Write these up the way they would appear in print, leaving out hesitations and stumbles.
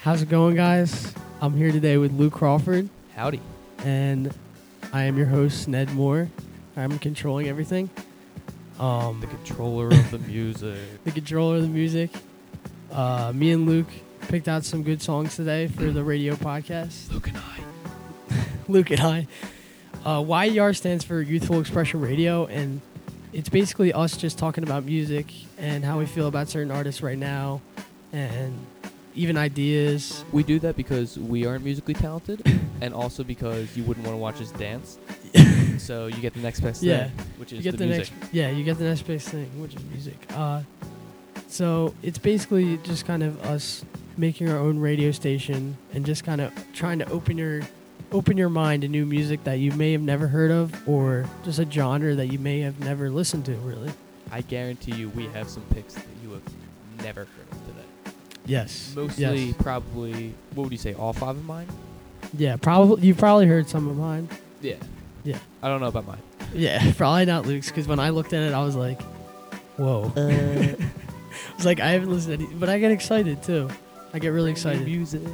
How's it going, guys? I'm here today with Luke Crawford, Howdy. and I am your host, Ned Moore. I'm controlling everything. The controller of the music. The controller of the music. Me and Luke picked out some good songs today for the radio podcast. Luke and I. Luke and I. YER stands for Youthful Expression Radio, and it's basically us just talking about music and how we feel about certain artists right now, and even ideas. We do that because we aren't musically talented, and also because you wouldn't want to watch us dance. So you get the next best thing, which is the music. You get the next best thing, which is music. So it's basically just kind of us making our own radio station and just kind of trying to open your mind to new music that you may have never heard of, or just a genre that you may have never listened to, really. I guarantee you we have some picks that you have never heard of today. Yes. Mostly, yes. probably, what would you say, all five of mine? Yeah, probably. You probably heard some of mine. Yeah. Yeah. I don't know about mine. Yeah, probably not Luke's, because when I looked at it, I was like, whoa. I was like, I haven't listened to any, but I get excited, too. I get really excited. Music.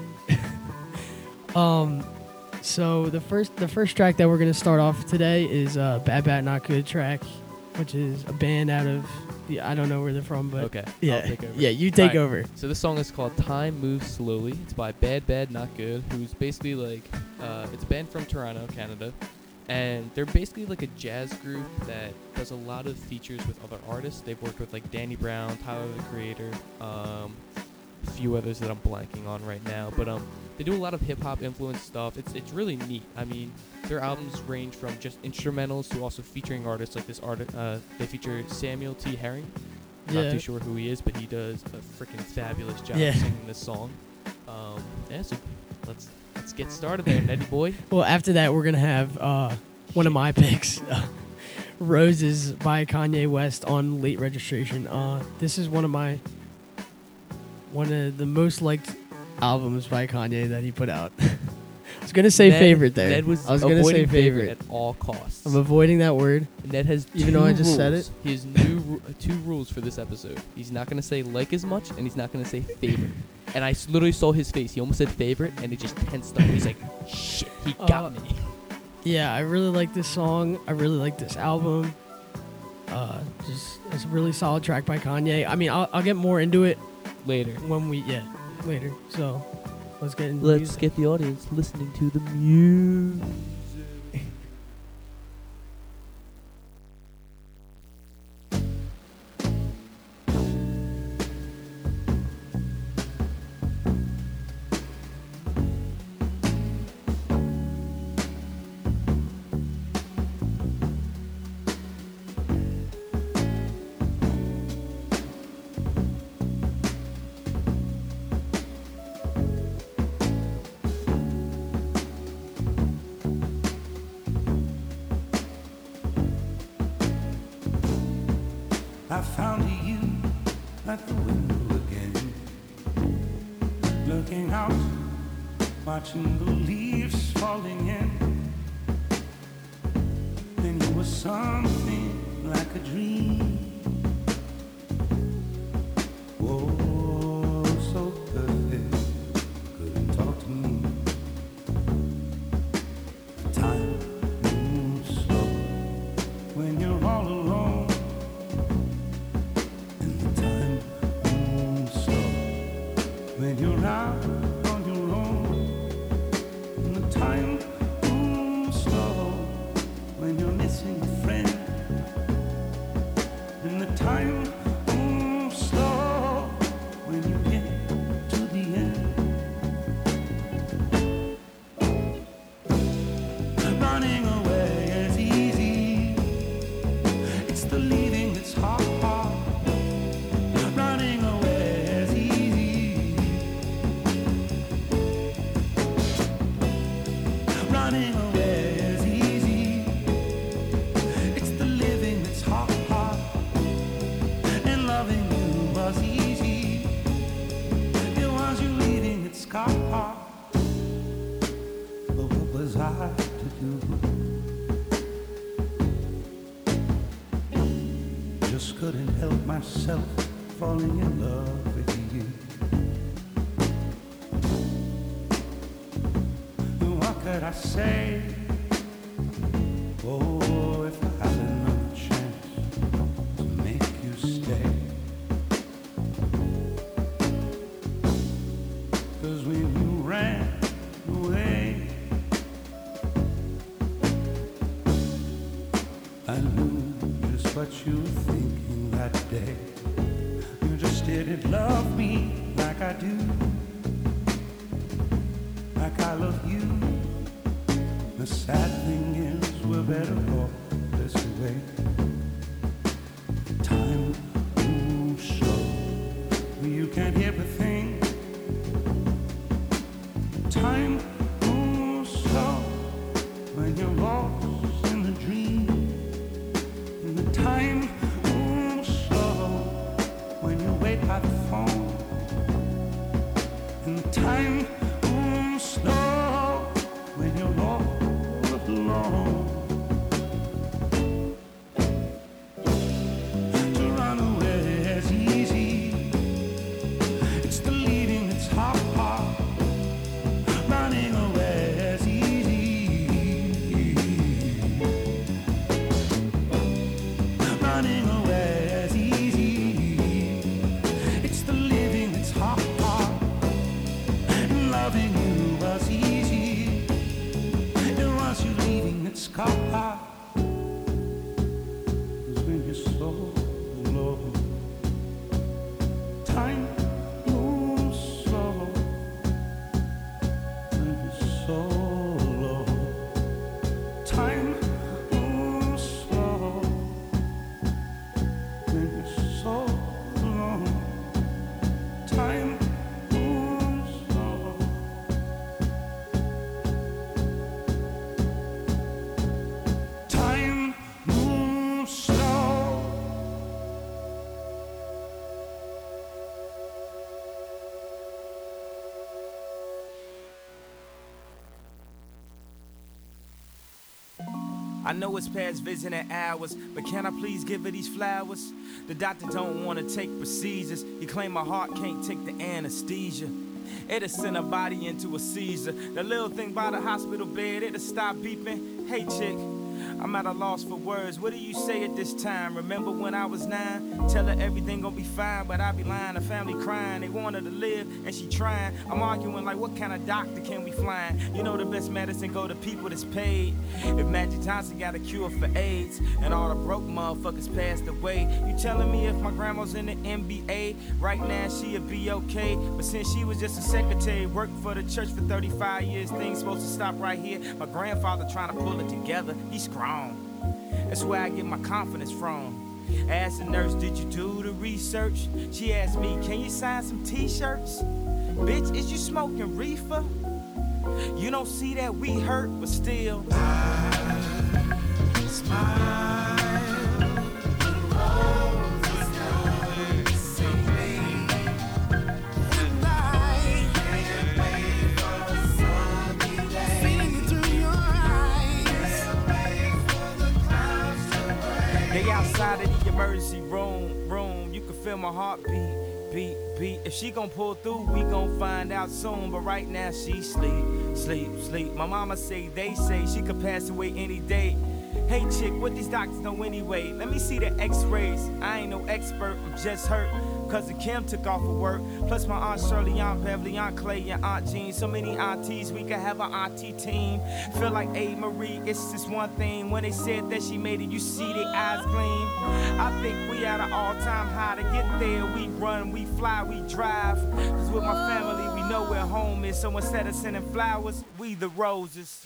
So the first track that we're going to start off today is Bad Bad Not Good track, which is a band out of, I don't know where they're from, but Okay. yeah, I'll take over. Yeah, you take Right. over. So this song is called Time Moves Slowly. It's by Bad Bad Not Good, who's basically like, it's a band from Toronto, Canada. And they're basically like a jazz group that does a lot of features with other artists. They've worked with like Danny Brown, Tyler the Creator, a few others that I'm blanking on right now. But they do a lot of hip hop influenced stuff. It's really neat. I mean, their albums range from just instrumentals to also featuring artists like this artist. They feature Samuel T. Herring. Not too sure who he is, but he does a freaking fabulous job singing this song. So let's get started there, Nettie boy. Well, after that, we're going to have one of my picks, Roses by Kanye West on Late Registration. This is one of the most liked albums by Kanye that he put out. I was going to say favorite there. Ned was I was going to say favorite at all costs. I'm avoiding that word. Ned has even though I just rules. said it. He has two rules for this episode. He's not going to say like as much, and he's not going to say favorite. And I literally saw his face. He almost said favorite, and it just tensed up. He's like, shit, he got me. Yeah, I really like this song. I really like this album. Just it's a really solid track by Kanye. I mean, I'll get more into it Later. Later. So let's get into Let's music. get the audience listening to the music. I found you at the window again, looking out, watching the leaves falling in. And you were something like a dream. Oh, so perfect, couldn't talk to me. Time moves slow when you're all alone. When you're out on your own, and the time moves slow. When you're missing a friend, and the time moves slow. When you get to the end, running away is easy. It's the leaving that's hard. Running away is easy. Running away is easy. It's the living that's hard. And loving you was easy. It was you leaving its scar. But what was I to do? Just couldn't help myself falling in love with you. that I say, oh, if I had another chance to make you stay. 'Cause when you ran away, I knew just what you were thinking that day. You just didn't love me like I do, like I love you. The sad thing is we're better off this way. Time moves slow, you can't hear a thing. Time moves slow when you're lost in the dream. And the time moves slow when you wait by the phone. And the time moves slow when you're lost alone. To run away is easy. It's the leaving that's hard. Running away is easy. Running away is easy. It's the living that's hard. And loving you was easy. And once you're leaving, it's hard. 'Cause when you're so alone, time moves slow. When you're so alone, time moves slow. When you're so alone, time moves slow. Time moves slow. I know it's past visiting hours, but can I please give her these flowers? The doctor don't want to take procedures. He claim my heart can't take the anesthesia. It'll send her body into a seizure. The little thing by the hospital bed, it'll stop beeping. Hey chick, I'm at a loss for words. What do you say at this time? Remember when I was 9? Tell her everything gon' be fine, but I be lying. The family crying, they want her to live, and she trying. I'm arguing like, what kind of doctor can we find? You know the best medicine go to people that's paid. If Magic Johnson got a cure for AIDS, and all the broke motherfuckers passed away, you telling me if my grandma's in the NBA, right now she'd be okay? But since she was just a secretary, worked for the church for 35 years, things supposed to stop right here. My grandfather trying to pull it together, he's strong. That's where I get my confidence from. Asked the nurse, did you do the research? She asked me, can you sign some t-shirts? Bitch, is you smoking reefer? You don't see that we hurt, but still I smile. They outside of the emergency room, you can feel my heartbeat, beat. If she gon' pull through, we gon' find out soon. But right now she sleep. My mama say, they say she could pass away any day. Hey chick, what these doctors know anyway? Let me see the x-rays. I ain't no expert, I'm just hurt. Cousin Kim took off of work. Plus my Aunt Shirley, Aunt Beverly, Aunt Clay, and Aunt Jean. So many aunties, we could have an auntie team. Feel like A. Marie, it's just one thing. When they said that she made it, you see their eyes gleam. I think we at an all-time high. To get there, we run, we fly, we drive. Cause with my family, we know where home is. So instead of sending flowers, we the roses.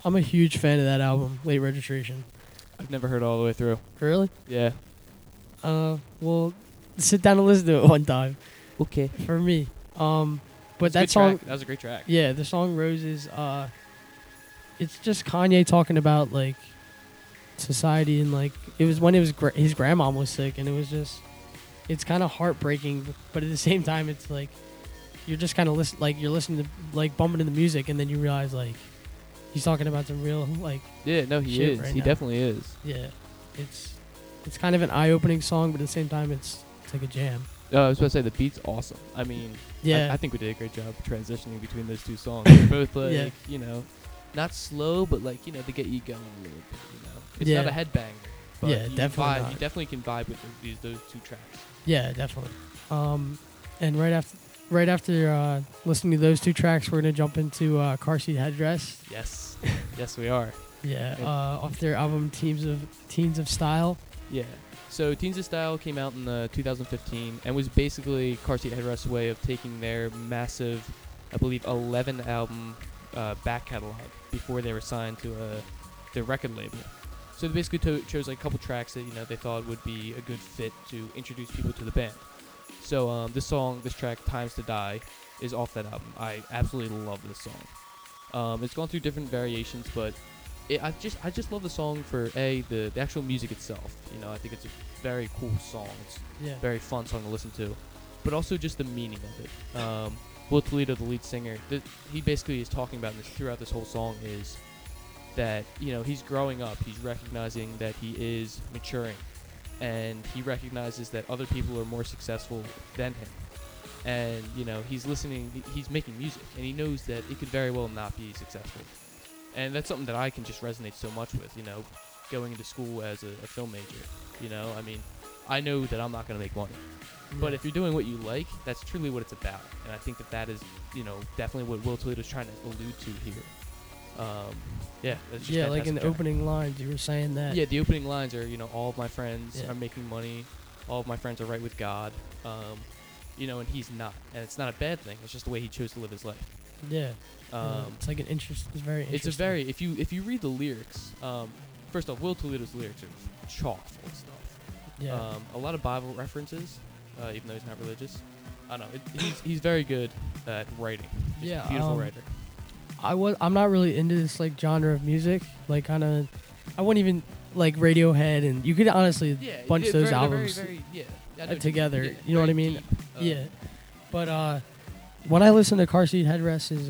I'm a huge fan of that album, Late Registration. I've never heard it all the way through. Really? Yeah. Well, sit down and listen to it one time Okay. for me. But It's a that good song, track. That was a great track. yeah, the song Roses, it's just Kanye talking about like society and like it was when his grandma was sick, and it was just, it's kind of heartbreaking, but at the same time it's like you're just kind of you're listening to like bumping to the music, and then you realize like he's talking about some real like Yeah, no, he shit is. right He now. definitely is. yeah, it's kind of an eye-opening song, but at the same time it's like a jam. I was about to say the beat's awesome. I mean, Yeah. I think we did a great job transitioning between those two songs. They're both like, Yeah. you know, not slow, but like, you know, they get you going a little bit. You know, it's Yeah. not a headbanger. But Yeah, you definitely vibe, not. You definitely can vibe with those two tracks. Yeah, definitely. And right after listening to those two tracks, we're gonna jump into Car Seat Headdress. Yes, yes, we are. Yeah, And- off their album Teens of Style. Yeah. So Teens of Style came out in 2015 and was basically Car Seat Headrest's way of taking their massive, I believe, 11 album back catalog before they were signed to their record label. So they basically chose like a couple tracks that they thought would be a good fit to introduce people to the band. So this track "Times to Die," is off that album. I absolutely love this song. It's gone through different variations, but I just love the song for the actual music itself. I think it's a very cool song. It's Yeah. a very fun song to listen to, but also just the meaning of it. Will Toledo, the lead singer, he basically is talking about this throughout this whole song is that he's growing up. He's recognizing that he is maturing, and he recognizes that other people are more successful than him. And he's listening. He's making music, and he knows that it could very well not be successful. And that's something that I can just resonate so much with, going into school as a film major. I mean, I know that I'm not going to make money. But if you're doing what you like, that's truly what it's about. And I think that is, definitely what Will Toledo's trying to allude to here. Yeah, that's just yeah, like in fantastic the track. opening lines, you were saying that. Yeah, the opening lines are, all of my friends Yeah. are making money. All of my friends are right with God. And he's not. And it's not a bad thing. It's just the way he chose to live his life. Yeah. It's like it's very interesting. It's a very if you read the lyrics, first off, Will Toledo's lyrics are chock full of stuff. Yeah. A lot of Bible references, even though he's not religious. I don't know. He's very good at writing. He's Yeah, a beautiful writer. I'm not really into this like genre of music. Like kind of, I wouldn't even like Radiohead, and you could honestly bunch those albums I know together. yeah, You know what I very mean? deep. Yeah. But when I listen to Car Seat Headrest's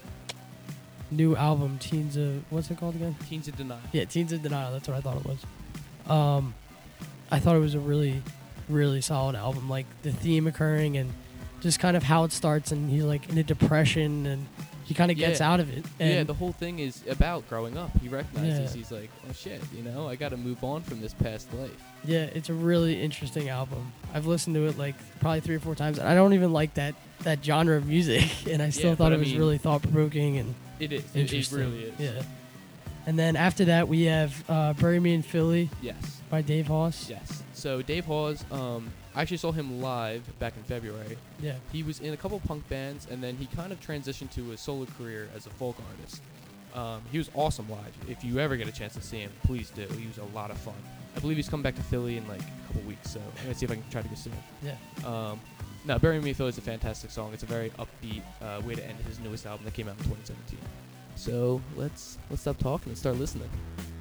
new album, Teens of, what's it called again? Teens of Denial. Yeah, Teens of Denial. That's what I thought it was. I thought it was a really, really solid album. Like the theme occurring and just kind of how it starts, and he's like in a depression, and he kind of gets Yeah. out of it. And Yeah, the whole thing is about growing up. He recognizes Yeah. he's like, oh shit, I got to move on from this past life. yeah, it's a really interesting album. I've listened to it like probably 3 or 4 times. I don't even like that genre of music, and I still Yeah, thought but it I was mean, really thought provoking and It is. It interesting. really is. Yeah. And then after that, we have "Bury Me in Philly" Yes. by Dave Hawes. Yes. So Dave Hawes, I actually saw him live back in February. Yeah. He was in a couple punk bands, and then he kind of transitioned to a solo career as a folk artist. He was awesome live. If you ever get a chance to see him, please do. He was a lot of fun. I believe he's coming back to Philly in like a couple weeks, so I'm gonna see if I can try to go see him. Yeah. No, "Bury Me in Philly" is a fantastic song. It's a very upbeat way to end his newest album that came out in 2017. So let's stop talking and start listening.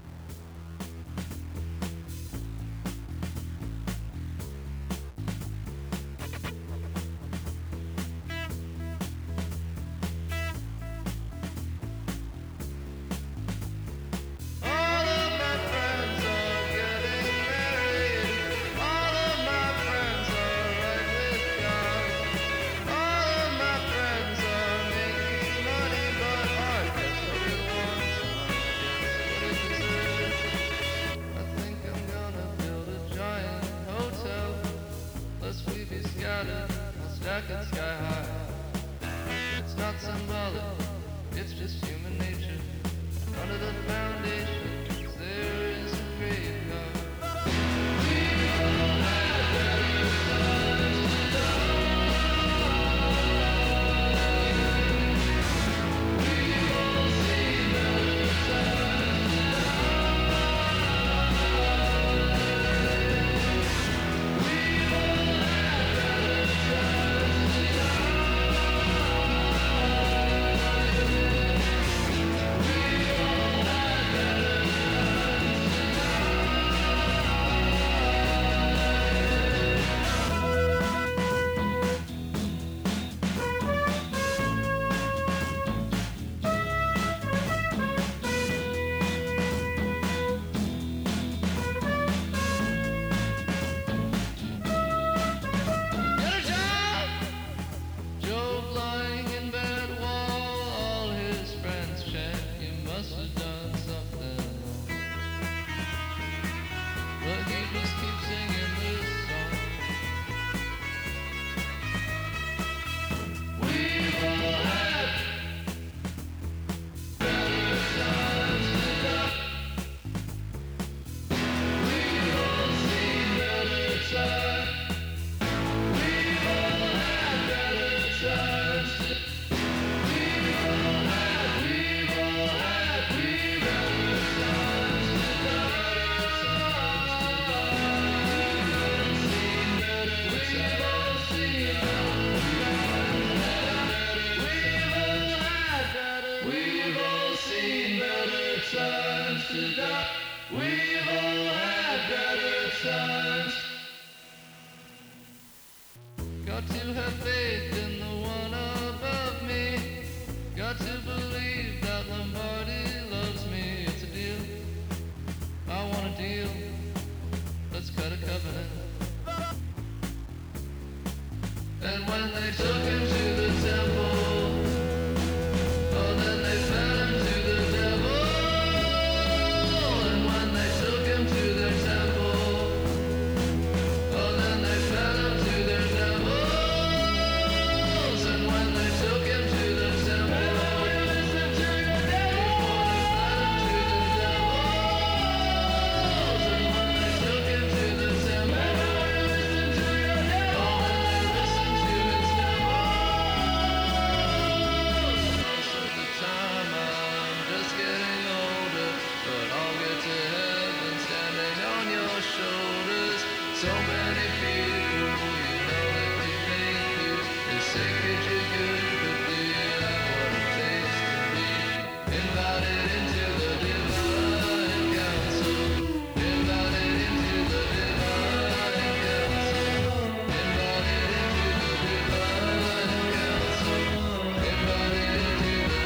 It's not symbolic, it's just human nature. Under the foundation, there is a graveyard. We all see the blood of covenant. And when they took him to the temple, oh, then they fed him to the devil. And when they took him to their temple, oh, then they fed him to their devils. And when they took him to the temple, oh, they fed him to the devils. And when they took him to the temple, so many people, you know that they make you. They say, could you good, but do you have what it takes to be invited into the divine council? Invited into the divine council. Invited into the divine council. Invited into the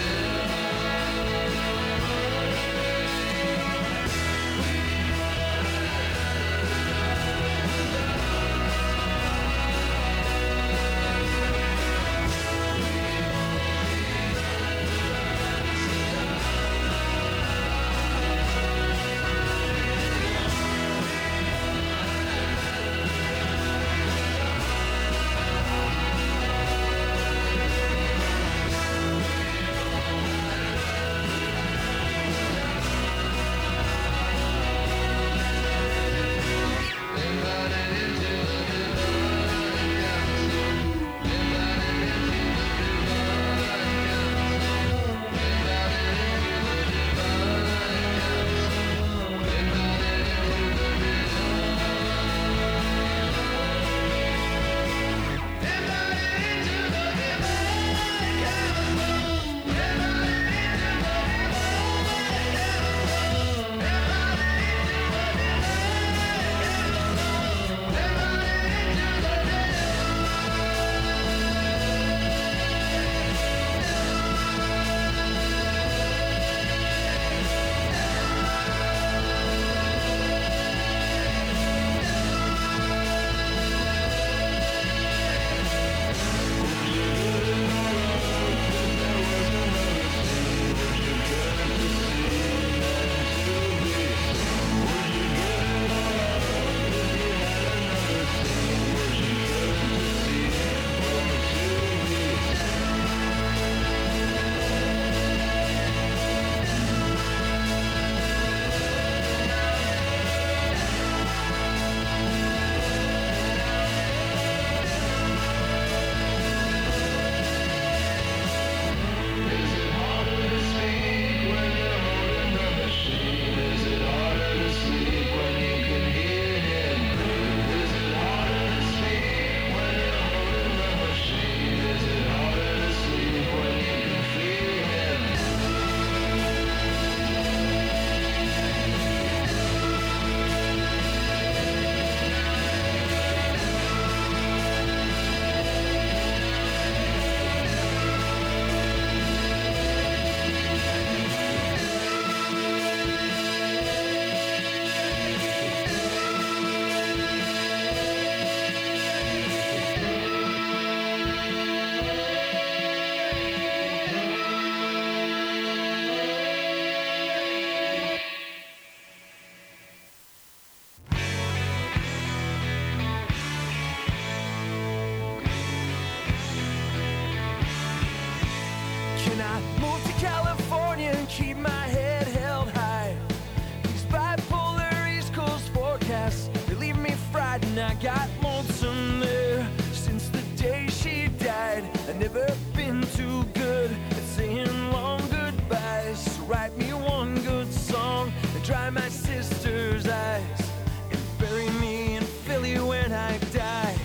Can I move to California and keep my head held high? These bipolar East Coast forecasts, they leave me frightened. I got lonesome there since the day she died. I've never been too good at saying long goodbyes. So write me one good song and dry my sister's eyes and bury me in Philly when I die.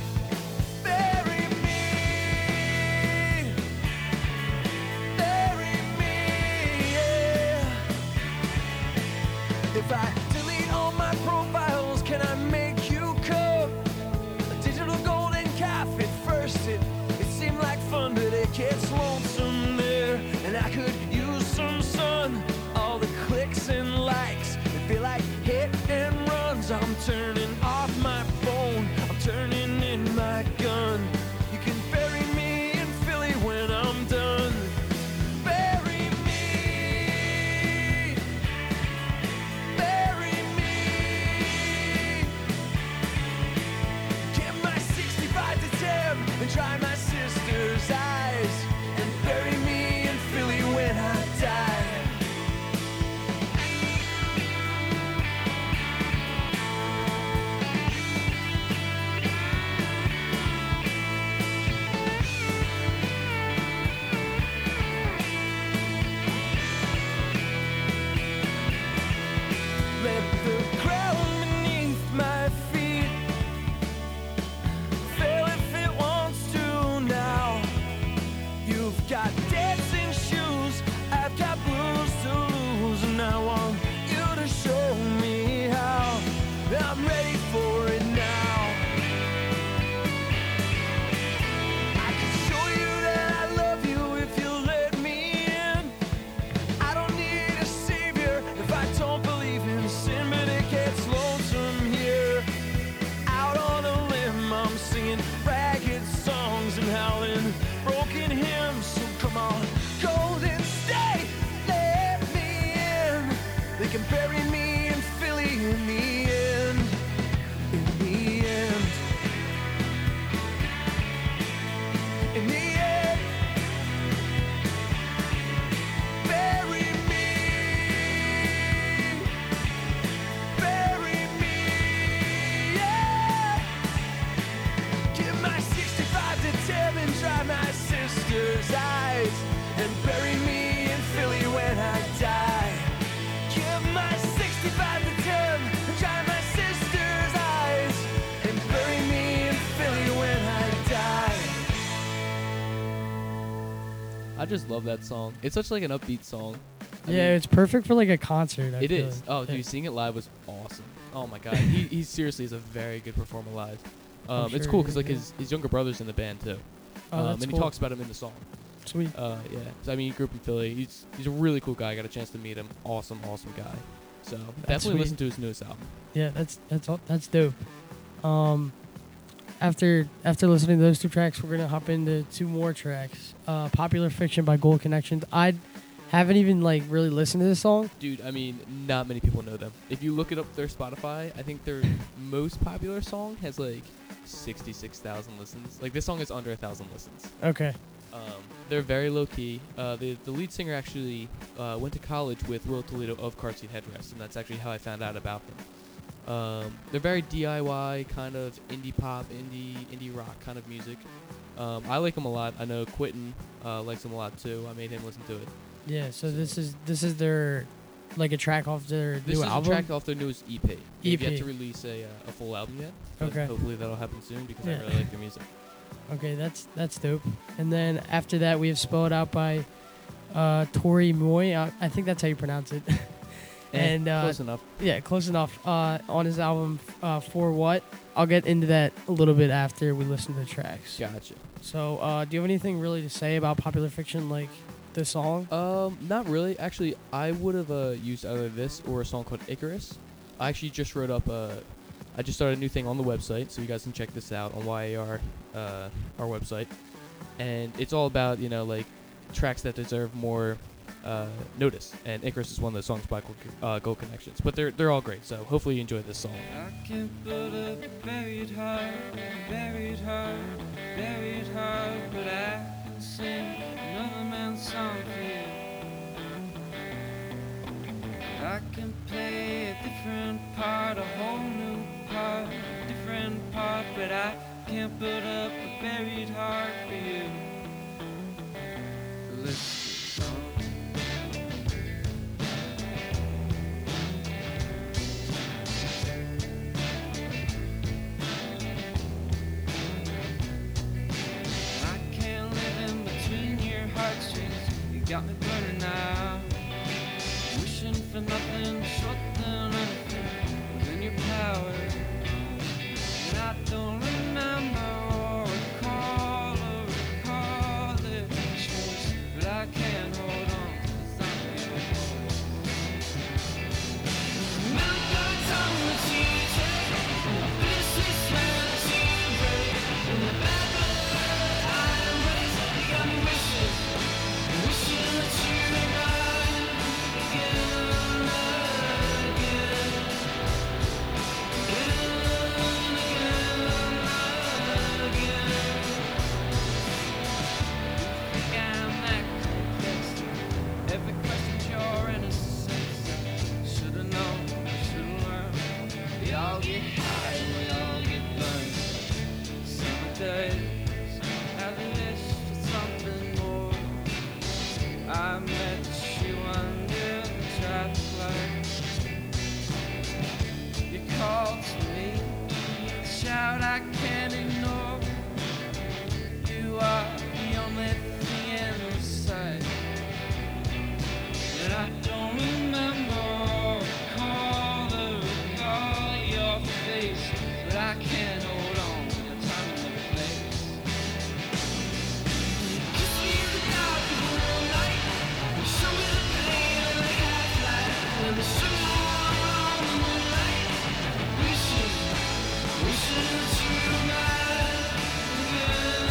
Bury me, yeah. If I delete all my profiles, can I make you come ready for it now. I can show you that I love you if you let me in. I don't need a savior if I don't believe in sin, but it gets lonesome here. Out on a limb, I'm singing ragged songs and howling broken hymns. So come on, Golden State, let me in. They can bury me in Philly in the end. In the end. In the end. Bury me. Bury me. Yeah. Give my 65 to 10 and dry my sister's eyes. And bury me in Philly when I die. Give my 65 to 10 and dry my sister's eyes. And bury me in Philly when I die. I just love that song. It's such like an upbeat song. I Yeah, mean, it's perfect for like a concert. I it feel is. like. Oh, Yeah. dude, seeing it live was awesome. Oh my god, he seriously is a very good performer live. It's sure cool he because is, like yeah. his younger brother's in the band too. Oh, that's and cool. he talks about him in the song. Sweet. Yeah. So, I mean, he grew up in Philly. He's a really cool guy. I got a chance to meet him. Awesome guy. So definitely sweet. listen to his newest album. Yeah, that's dope. After listening to those two tracks, we're gonna hop into two more tracks. Popular Fiction by Gold Connections. I haven't even like really listened to this song. Dude, I mean, not many people know them. If you look it up their Spotify, I think their most popular song has like 66,000 listens. Like this song is under 1,000 listens. Okay. They're very low key. The lead singer actually went to college with Will Toledo of Car Seat Headrest, and that's actually how I found out about them. They're very DIY kind of indie pop, indie rock kind of music. I like them a lot. I know Quentin likes them a lot too. I made him listen to it. Yeah. So this is their like a track off their This new is album. a track off their newest EP. They've yet EP. to release a full album yet. But Okay. hopefully that'll happen soon because Yeah. I really like their music. Okay, that's dope. And then after that, we have Spelled Out by Tori Moy. I think that's how you pronounce it. And close enough. yeah, close enough. On his album For What. I'll get into that a little bit after we listen to the tracks. Gotcha. So, do you have anything really to say about Popular Fiction, like the song? Not really. Actually, I would have used either this or a song called Icarus. I actually just wrote up I just started a new thing on the website, so you guys can check this out on YAR, our website. And it's all about, like tracks that deserve more notice. And Icarus is one of those songs by Gold Connections. But they're all great, so hopefully you enjoy this song. I can't put a buried heart, buried heart, buried heart, but I can sing another man's song for you. I can play a different part, a whole new part, a different part, but I can't put up a buried heart for you. So let's get on. I can't live in between your heartstrings. You got me burning out. Wishing for nothing short than anything within your power. And I don't remember or recall the choice, but I can't hold on to something. Remember the time that you take, this is when you break. And the bad blood I embrace, you got me wishing that you were mine again and again. face, but I can't hold on to the time and the place. Kiss me in the dark of the moonlight, show me the pain of the half-light, and the sugar on the moonlight. Wishing that you might again,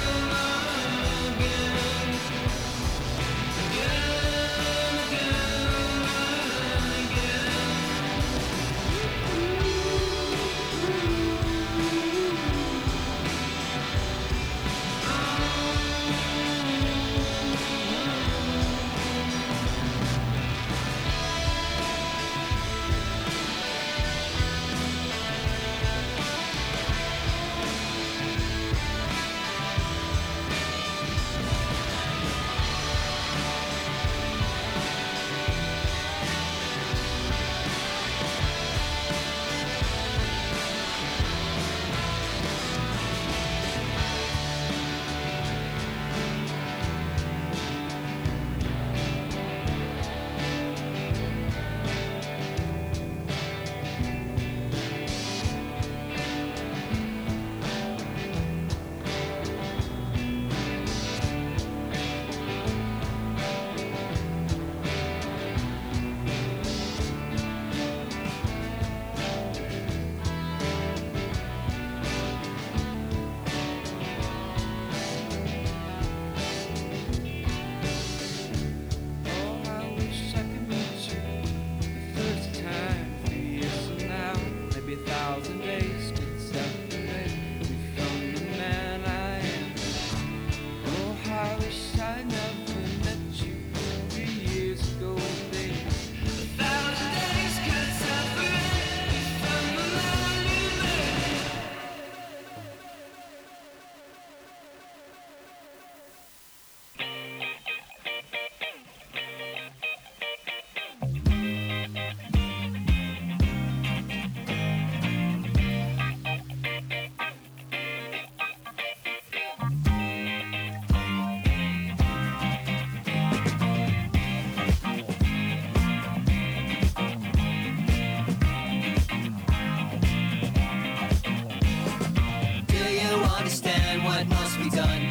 understand what must be done.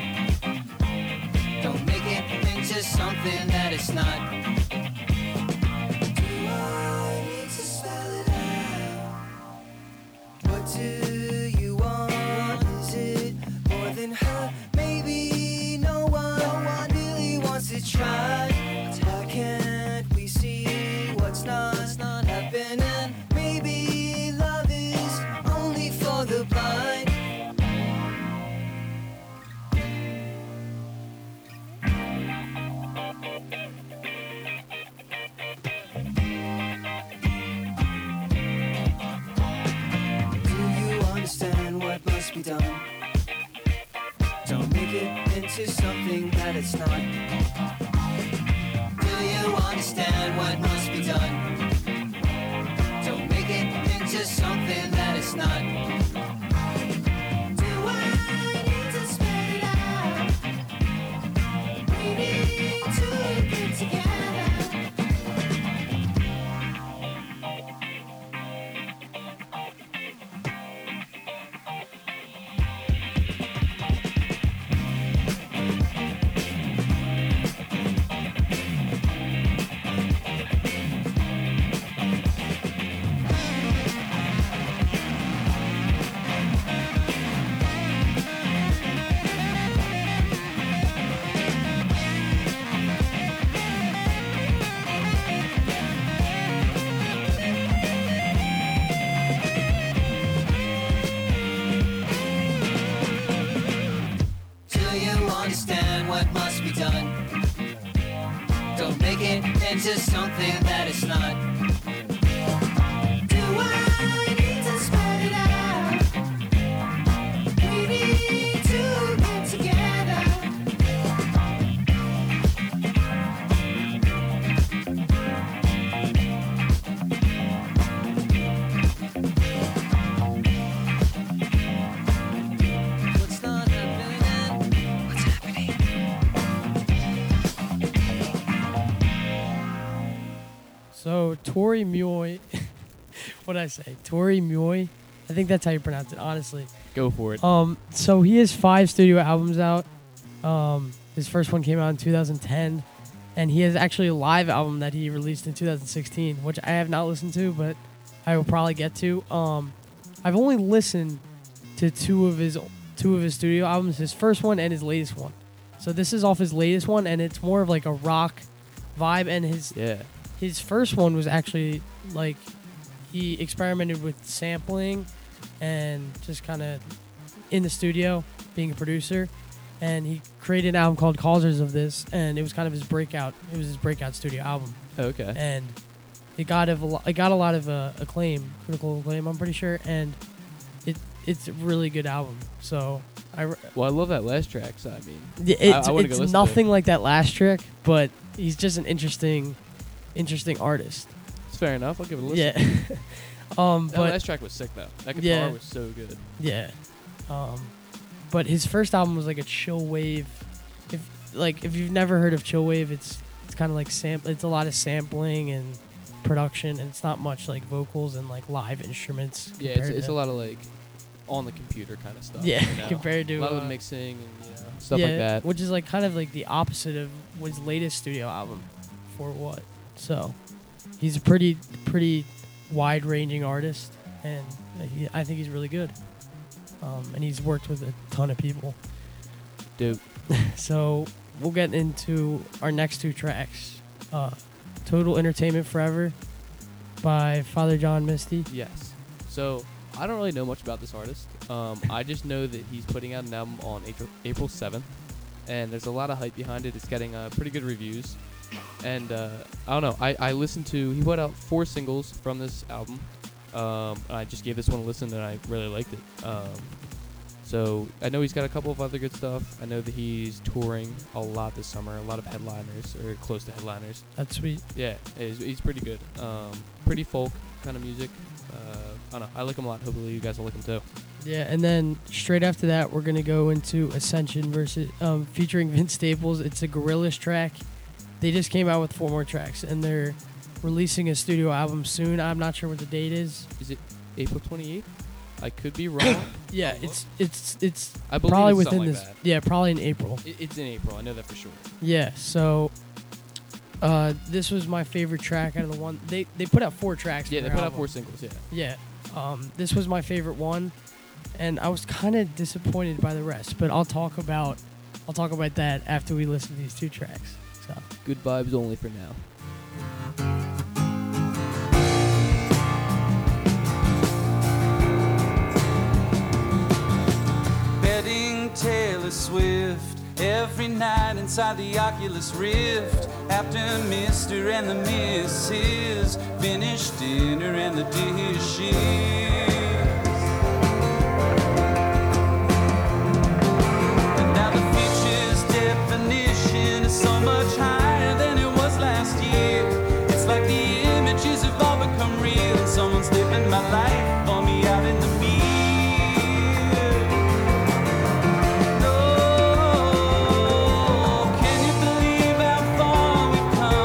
Don't make it into something that it's not. Do I need to spell it out? What do you want? Is it more than her? Maybe no one really wants to try. Why can't we see what's not happening? Maybe love is only for the blind. What must be done? Don't make it into something that it's not. Do you understand what must be done? Don't make it into something that it's not. Do I need to spell it out? We need to get together. What must be done? Don't make it into something that it's not. Do I need to spell it out? We need to get together. What's not happening? What's happening? So Tori Moy, what'd I say? Tori Moy I think that's how you pronounce it, honestly. Go for it. So he has 5 studio albums out. His first one came out in 2010, and he has actually a live album that he released in 2016, which I have not listened to, but I will probably get to. I've only listened to two of his studio albums, his first one and his latest one. So this is off his latest one, and it's more of like a rock vibe. And his first one was actually like he experimented with sampling and just kind of in the studio being a producer. And he created an album called Causers of This, and it was kind of his breakout. It was his breakout studio album. Okay. And it got a lot of acclaim, critical acclaim, I'm pretty sure, and it's a really good album. So I love that last track. So I mean, it's nothing like that last track, but he's just an interesting artist. It's fair enough. I'll give it a listen. Yeah. That last track was sick though. That guitar was so good. Yeah. But his first album was like a chill wave. If you've never heard of chill wave, it's kind of like it's a lot of sampling and production, and it's not much like vocals and like live instruments. Yeah, it's a lot of like on the computer kind of stuff. Yeah, you know? compared to a lot of mixing and stuff like that. Which is like kind of like the opposite of his latest studio album, For What. So he's a pretty wide-ranging artist, and I think he's really good. And he's worked with a ton of people. Dude. So we'll get into our next 2 tracks. Total Entertainment Forever by Father John Misty. Yes. So I don't really know much about this artist. I just know that he's putting out an album on April 7th, and there's a lot of hype behind it. It's getting pretty good reviews. And I don't know. I listened to... He put out 4 singles from this album. I just gave this one a listen, and I really liked it. So I know he's got a couple of other good stuff. I know that he's touring a lot this summer, a lot of headliners, or close to headliners. That's sweet. Yeah, he's pretty good. Pretty folk kind of music. I don't know. I like him a lot. Hopefully you guys will like him too. Yeah, and then straight after that, we're going to go into Ascension versus featuring Vince Staples. It's a Gorillaz track. They just came out with 4 more tracks, and they're releasing a studio album soon. I'm not sure what the date is. Is it April 28th? I could be wrong. Yeah, it's I believe probably it's within something this. like that. Yeah, probably in April. It's in April. I know that for sure. Yeah, so this was my favorite track out of the one. They put out 4 tracks. Yeah, for they their put out album. 4 singles. Yeah. Yeah, this was my favorite one, and I was kind of disappointed by the rest. But I'll talk about that after we listen to these 2 tracks. So Good vibes only for now. Betting Taylor Swift every night inside the Oculus Rift. After Mr. and the Mrs. finish dinner and the dishes. And now the future's definition is so much higher than it was last year. It's like the images have all become real. Someone's living my life for me out in the mirror.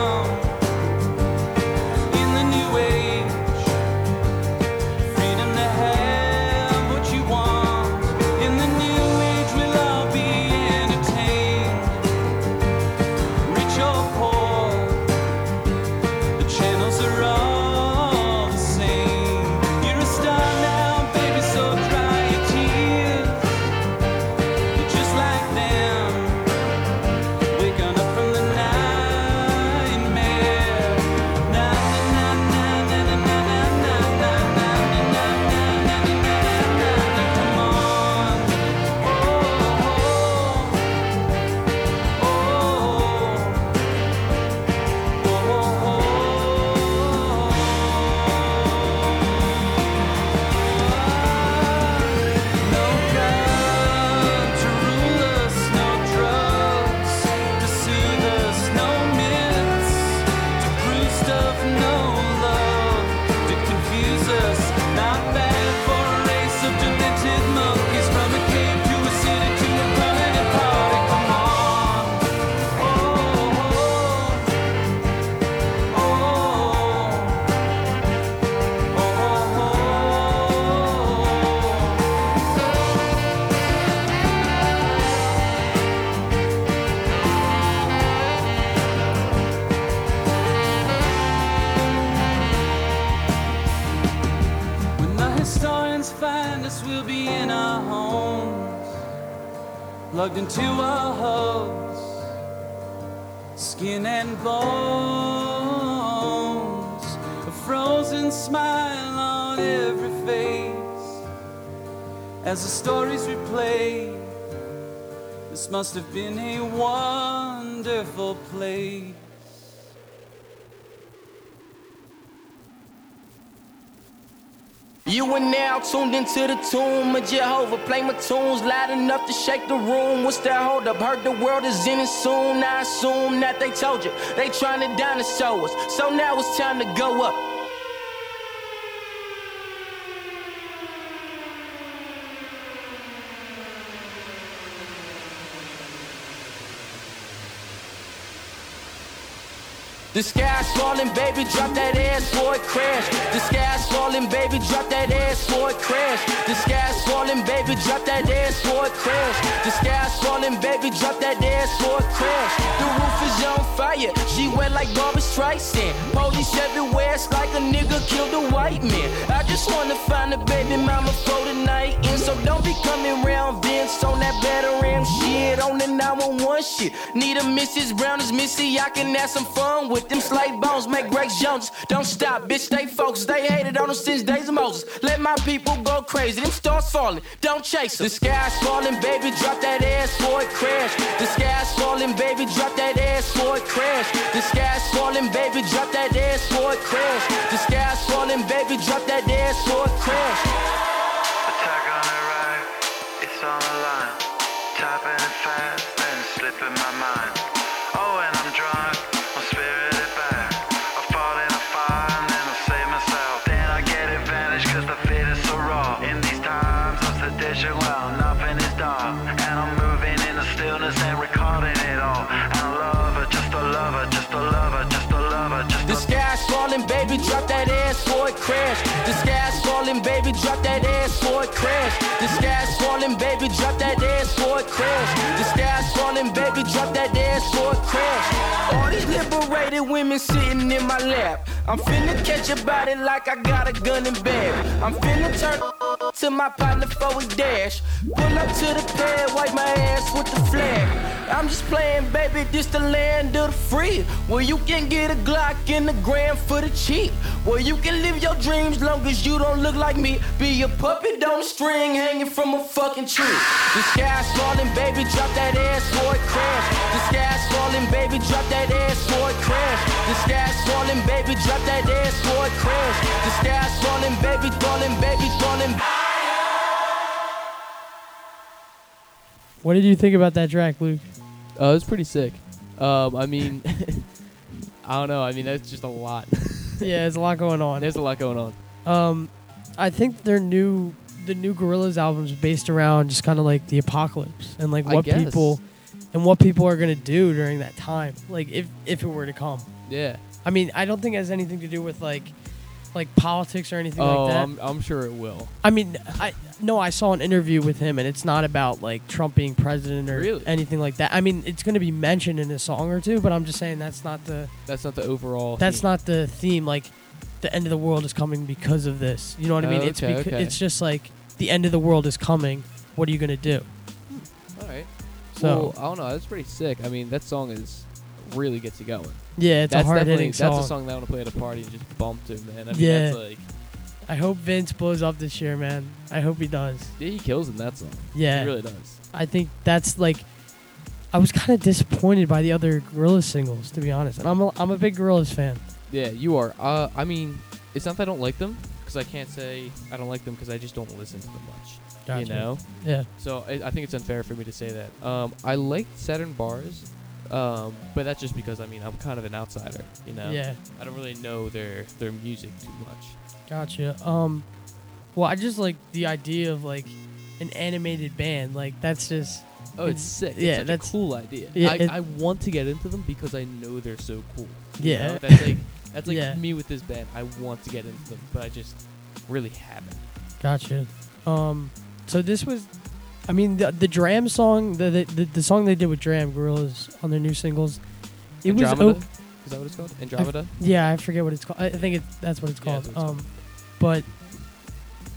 Freedom to in our homes, lugged into our hubs, skin and bones, a frozen smile on every face. As the stories replay, this must have been a wonderful place. You are now tuned into the tomb of Jehovah. Play my tunes loud enough to shake the room. What's that hold up? Heard the world is ending soon. I assume that they told you they trying to dinosaur us. So now it's time to go up. The sky's falling, baby, drop that ass for it crash. The sky's falling, baby, drop that ass for it crash. The sky's falling, baby, drop that ass for it crash. The sky's falling, baby, drop that ass for it crash. The roof is on fire, she wet like Barbra Streisand. Police everywhere, it's like a nigga killed a white man. I just wanna find a baby mama for the night. And so don't be coming round Vince on that better ram shit. On the 911 shit. Need a Mrs. Brown as Missy, I can have some fun with them slave bones, make Grace Jones. Don't stop, bitch, stay focused. They hated on them since days of Moses. Let my people go crazy, them stars falling, don't chase them. The sky's falling, baby, drop that ass for it crash. The sky's falling, baby, drop that ass for it crash. The sky's falling, baby, drop that ass for it crash. The sky's falling, baby, drop that ass for it crash. Attack on the right, it's on the line. Typing it fast, then slipping my mind. Oh, and I'm drunk, my spirit is back. I fall in a fire and then I save myself. Then I get advantage cause the fit is so raw. In these times of sedition, well, nothing is dark. And I'm moving in the stillness and recording it all. And I love her, just to love her, just to love her, just to love her, just The sky's falling, baby, drop that ass for it crash. The sky's falling, baby, drop that ass for it crash. The sky's falling, baby, drop that ass for it crash. The sky's falling, baby, drop that ass for it crash. All these liberated women sitting in my lap. I'm finna catch a body like I got a gun in bed. I'm finna turn to my partner before we dash. Pull up to the pad, wipe my ass with the flag. I'm just playing, baby, this the land of the free. Where you can get a Glock in the gram for the cheap. Where you can live your dreams long as you don't look like me. Be a puppet on a string hanging from a fucking tree. The sky's falling, baby, drop that ass for it crash. The sky's falling, baby, drop that ass for it crash. The sky's falling, baby, drop that ass for it crash. The sky's falling, baby, falling, baby, falling. What did you think about that track, Luke? It was pretty sick. I mean, I don't know. I mean, that's just a lot. Yeah, there's a lot going on. There's a lot going on. I think the new Gorillaz album is based around just kind of like the apocalypse and like what people are gonna do during that time, like if it were to come. Yeah. I mean, I don't think it has anything to do with like politics or anything like that. I'm sure it will. I mean, I saw an interview with him, and it's not about like Trump being president or anything like that. I mean, it's going to be mentioned in a song or two, but I'm just saying that's not the overall. That's theme. Not the theme. Like, the end of the world is coming because of this. You know what I mean? It's just like the end of the world is coming. What are you going to do? All right. So I don't know. That's pretty sick. I mean, that song really gets you going. Yeah, it's a hard-hitting song. That's a song that I want to play at a party and just bump to, man. I mean, yeah. That's like, I hope Vince blows up this year, man. I hope he does. Yeah, he kills in that song. Yeah. He really does. I think that's like, I was kind of disappointed by the other Gorillaz singles, to be honest. And I'm a big Gorillaz fan. Yeah, you are. I mean, it's not that I don't like them, because I can't say I don't like them because I just don't listen to them much. Gotcha. You know? Yeah. So I think it's unfair for me to say that. I like Saturn Bars, but that's just because, I mean, I'm kind of an outsider, you know? Yeah. I don't really know their music too much. Gotcha. Well, I just like the idea of like an animated band. Like, that's just... Oh, it's sick. Yeah, it's that's a cool idea. Yeah, I want to get into them because I know they're so cool. Yeah. You know? That's like Yeah. me with this band. I want to get into them, but I just really haven't. Gotcha. So this was, I mean, the Dram song, the song they did with Dram, Gorillaz, on their new singles, it Andromeda? was... Is that what it's called? Andromeda? Yeah, I forget what it's called. I think that's what it's Yeah, called. that's what it's called. But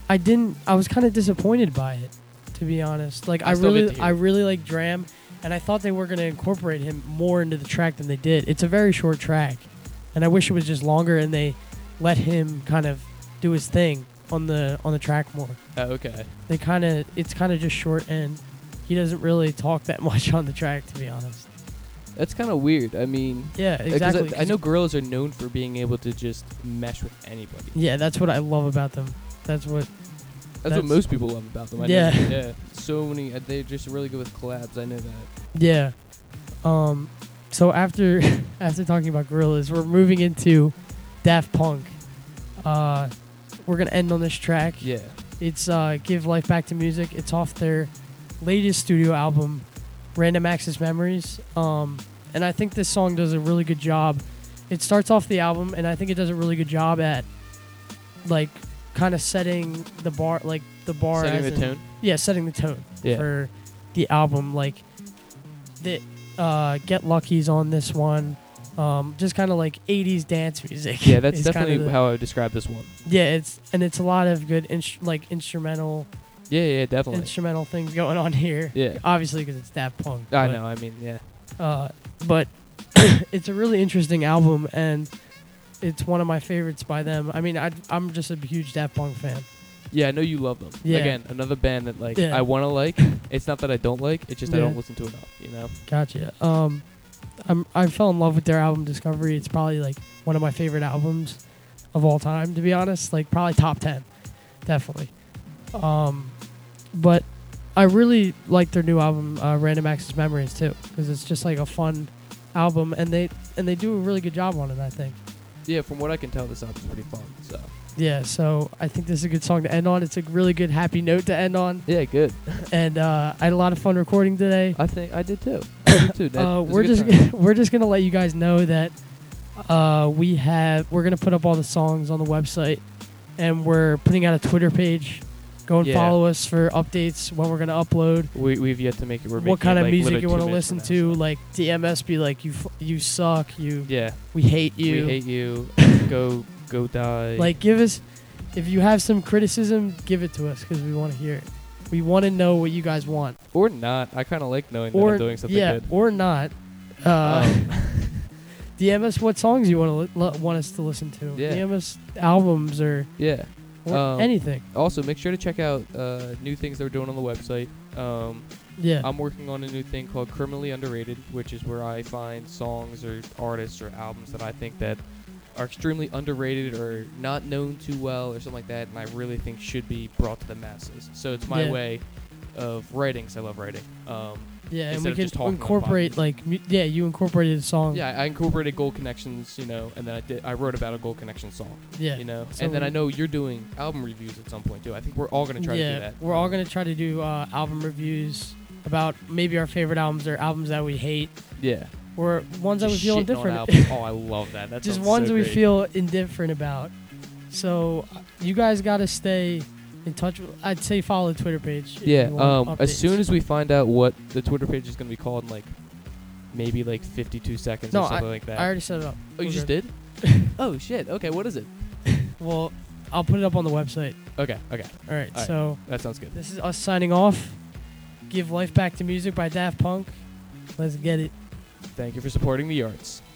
I was kind of disappointed by it, to be honest. Like, I still get to hear it. really like Dram, and I thought they were going to incorporate him more into the track than they did. It's a very short track, and I wish it was just longer and they let him kind of do his thing on the track more. Oh, okay. It's kind of just short, and he doesn't really talk that much on the track, to be honest. That's kind of weird. I mean, Yeah, 'cause exactly. I know Gorillaz are known for being able to just mesh with anybody. Yeah, that's what I love about them. That's what Most people love about them. I Yeah. know, yeah. So many. They're just really good with collabs. I know that. Yeah. So after after talking about Gorillaz, we're moving into Daft Punk. We're gonna end on this track. Yeah. It's Give Life Back to Music. It's off their latest studio album, Random Access Memories. And I think this song does a really good job. It starts off the album, and I think it does a really good job at, like, kind of setting the bar, Setting as the in- tone. Yeah, setting the tone Yeah. for the album. Like, the Get Lucky's on this one. Just kind of like 80s dance music. Yeah, that's is definitely kinda how I would describe this one. Yeah, it's a lot of good instrumental Yeah, definitely. instrumental things going on here. Yeah. Obviously, because it's Daft Punk. I but, know. I mean, yeah. But it's a really interesting album, and it's one of my favorites by them. I mean, I'm just a huge Daft Punk fan. Yeah, I know you love them. Yeah. Again, another band that like Yeah. I want to like. It's not that I don't like. It's just I Yeah. don't listen to enough. You know. Gotcha. I fell in love with their album Discovery. It's probably like one of my favorite albums of all time, to be honest. Like probably top 10, definitely. But I really like their new album, Random Access Memories, too, because it's just like a fun album, and they do a really good job on it, I think. Yeah, from what I can tell, this album's pretty fun. So. Yeah, so I think this is a good song to end on. It's a really good happy note to end on, Yeah, good. and I had a lot of fun recording today. I think I did too. I did too. That was a We're good just time. we're just gonna let you guys know that we're gonna put up all the songs on the website, and we're putting out a Twitter page. Go and Yeah. follow us for updates when we're gonna upload. We've yet to make it. We're What making kind it, of like, music literally you 2 want to minutes listen from to? now, so. Like DMS, be like you suck. Yeah. We hate you. We hate you. go die. Like give us, if you have some criticism, give it to us because we want to hear it. We want to know what you guys want. or not. I kind of like knowing that Or I'm doing something yeah, good. or not. DM us what songs you want to want us to listen to. Yeah. DM us albums or Yeah. anything. Also, make sure to check out new things that we're doing on the website. Yeah. I'm working on a new thing called Criminally Underrated, which is where I find songs or artists or albums that I think that are extremely underrated or not known too well or something like that, and I really think should be brought to the masses. So it's my Yeah. way of writing, 'cause I love writing. Yeah, and instead we of can just talking on the incorporate you incorporated a song. Yeah, I incorporated Gold Connections, and then I wrote about a Gold Connection song, Yeah. and then I know you're doing album reviews at some point too. I think we're all gonna try to do that. We're all gonna try to do album reviews about maybe our favorite albums or albums that we hate, Yeah. or ones that we Just feel shitting on indifferent. albums. Oh, I love that. That Just sounds ones so that we great. feel indifferent about. So you guys got to stay in touch. I'd say follow the Twitter page. if Yeah. you want As updates. soon as we find out what the Twitter page is gonna be called, in like maybe like 52 seconds No, or something like that. I already set it up. Oh, you We're just good. did? Oh shit. Okay. What is it? Well, I'll put it up on the website. Okay. All right. All right. So That sounds good. this is us signing off. Give Life Back to Music by Daft Punk. Let's get it. Thank you for supporting the arts.